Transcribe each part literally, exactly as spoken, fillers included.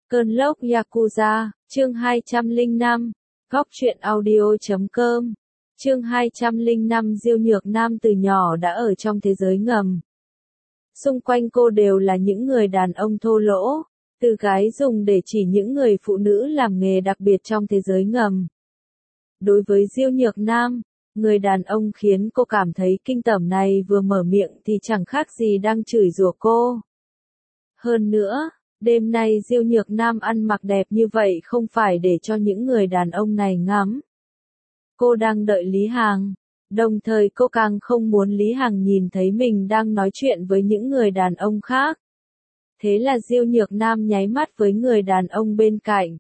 Cơn lốc Yakuza, chương hai trăm lẻ năm, góc truyện audio chấm com, chương hai trăm lẻ năm Diêu Nhược Nam từ nhỏ đã ở trong thế giới ngầm. Xung quanh cô đều là những người đàn ông thô lỗ, từ gái dùng để chỉ những người phụ nữ làm nghề đặc biệt trong thế giới ngầm. Đối với Diêu Nhược Nam, người đàn ông khiến cô cảm thấy kinh tởm này vừa mở miệng thì chẳng khác gì đang chửi rủa cô. Hơn nữa, đêm nay Diêu Nhược Nam ăn mặc đẹp như vậy không phải để cho những người đàn ông này ngắm. Cô đang đợi Lý Hằng, đồng thời cô càng không muốn Lý Hằng nhìn thấy mình đang nói chuyện với những người đàn ông khác. Thế là Diêu Nhược Nam nháy mắt với người đàn ông bên cạnh.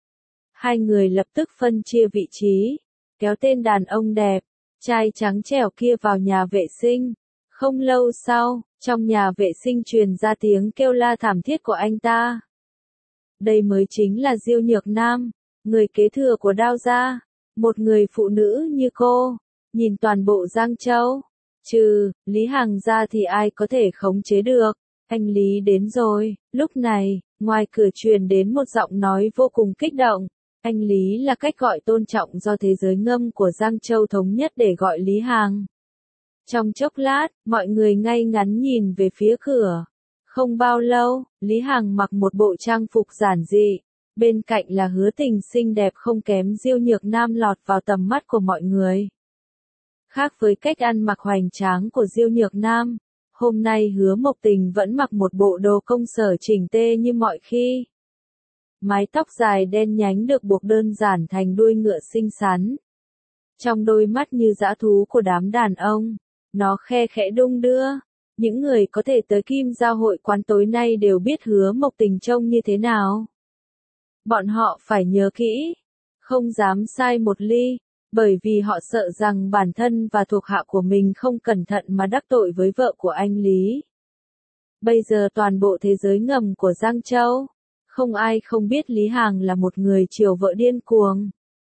Hai người lập tức phân chia vị trí, kéo tên đàn ông đẹp, trai trắng trẻo kia vào nhà vệ sinh. Không lâu sau, trong nhà vệ sinh truyền ra tiếng kêu la thảm thiết của anh ta. Đây mới chính là Diêu Nhược Nam, người kế thừa của Đao gia, một người phụ nữ như cô, nhìn toàn bộ Giang Châu, trừ Lý Hằng ra thì ai có thể khống chế được. Anh Lý đến rồi. Lúc này, ngoài cửa truyền đến một giọng nói vô cùng kích động. Anh Lý là cách gọi tôn trọng do thế giới ngầm của Giang Châu thống nhất để gọi Lý Hằng. Trong chốc lát, mọi người ngay ngắn nhìn về phía cửa. Không bao lâu, Lý Hằng mặc một bộ trang phục giản dị. Bên cạnh là Hứa Tình xinh đẹp không kém Diêu Nhược Nam lọt vào tầm mắt của mọi người. Khác với cách ăn mặc hoành tráng của Diêu Nhược Nam, hôm nay Hứa Mộc Tình vẫn mặc một bộ đồ công sở chỉnh tê như mọi khi. Mái tóc dài đen nhánh được buộc đơn giản thành đuôi ngựa xinh xắn. Trong đôi mắt như dã thú của đám đàn ông, nó khe khẽ đung đưa. Những người có thể tới Kim Giao hội quán tối nay đều biết Hứa Mộc Tình trông như thế nào. Bọn họ phải nhớ kỹ, không dám sai một ly, bởi vì họ sợ rằng bản thân và thuộc hạ của mình không cẩn thận mà đắc tội với vợ của anh Lý. Bây giờ toàn bộ thế giới ngầm của Giang Châu, không ai không biết Lý Hằng là một người chiều vợ điên cuồng.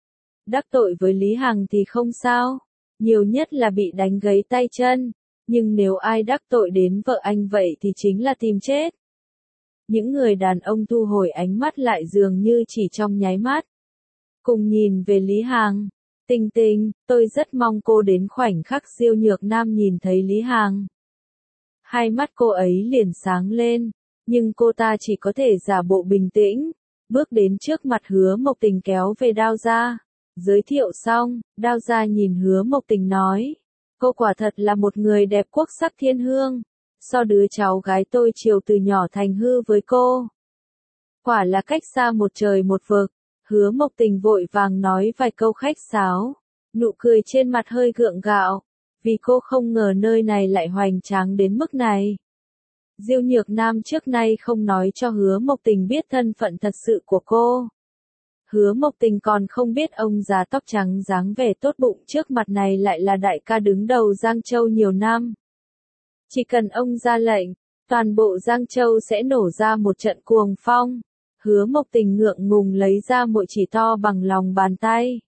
Đắc tội với Lý Hằng thì không sao, nhiều nhất là bị đánh gãy tay chân, nhưng nếu ai đắc tội đến vợ anh vậy thì chính là tìm chết. Những người đàn ông thu hồi ánh mắt lại dường như chỉ trong nháy mắt. Cùng nhìn về Lý Hằng. Tình Tình, tôi rất mong cô đến khoảnh khắc Diêu Nhược Nam nhìn thấy Lý Hằng. Hai mắt cô ấy liền sáng lên, nhưng cô ta chỉ có thể giả bộ bình tĩnh, bước đến trước mặt Hứa Mộc Tình kéo về Đao gia. Giới thiệu xong, Đao gia nhìn Hứa Mộc Tình nói, cô quả thật là một người đẹp quốc sắc thiên hương, so đứa cháu gái tôi chiều từ nhỏ thành hư với cô. Quả là cách xa một trời một vực. Hứa Mộc Tình vội vàng nói vài câu khách sáo, nụ cười trên mặt hơi gượng gạo, vì cô không ngờ nơi này lại hoành tráng đến mức này. Diêu Nhược Nam trước nay không nói cho Hứa Mộc Tình biết thân phận thật sự của cô. Hứa Mộc Tình còn không biết ông già tóc trắng dáng vẻ tốt bụng trước mặt này lại là đại ca đứng đầu Giang Châu nhiều năm. Chỉ cần ông ra lệnh, toàn bộ Giang Châu sẽ nổ ra một trận cuồng phong. Hứa Mộc Tình ngượng ngùng lấy ra muội chỉ to bằng lòng bàn tay.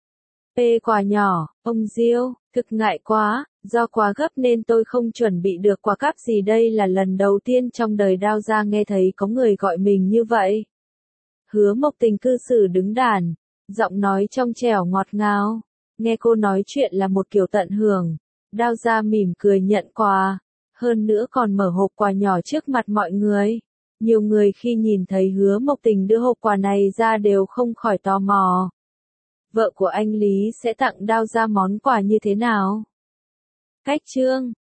Pê quà nhỏ, ông Diêu, thực ngại quá, do quá gấp nên tôi không chuẩn bị được quà cáp gì, đây là lần đầu tiên trong đời Đao gia nghe thấy có người gọi mình như vậy. Hứa Mộc Tình cư xử đứng đắn, giọng nói trong trẻo ngọt ngào, nghe cô nói chuyện là một kiểu tận hưởng. Đao gia mỉm cười nhận quà, hơn nữa còn mở hộp quà nhỏ trước mặt mọi người. Nhiều người khi nhìn thấy Hứa Mộc Tình đưa hộp quà này ra đều không khỏi tò mò. Vợ của anh Lý sẽ tặng Đao gia món quà như thế nào? Cách chương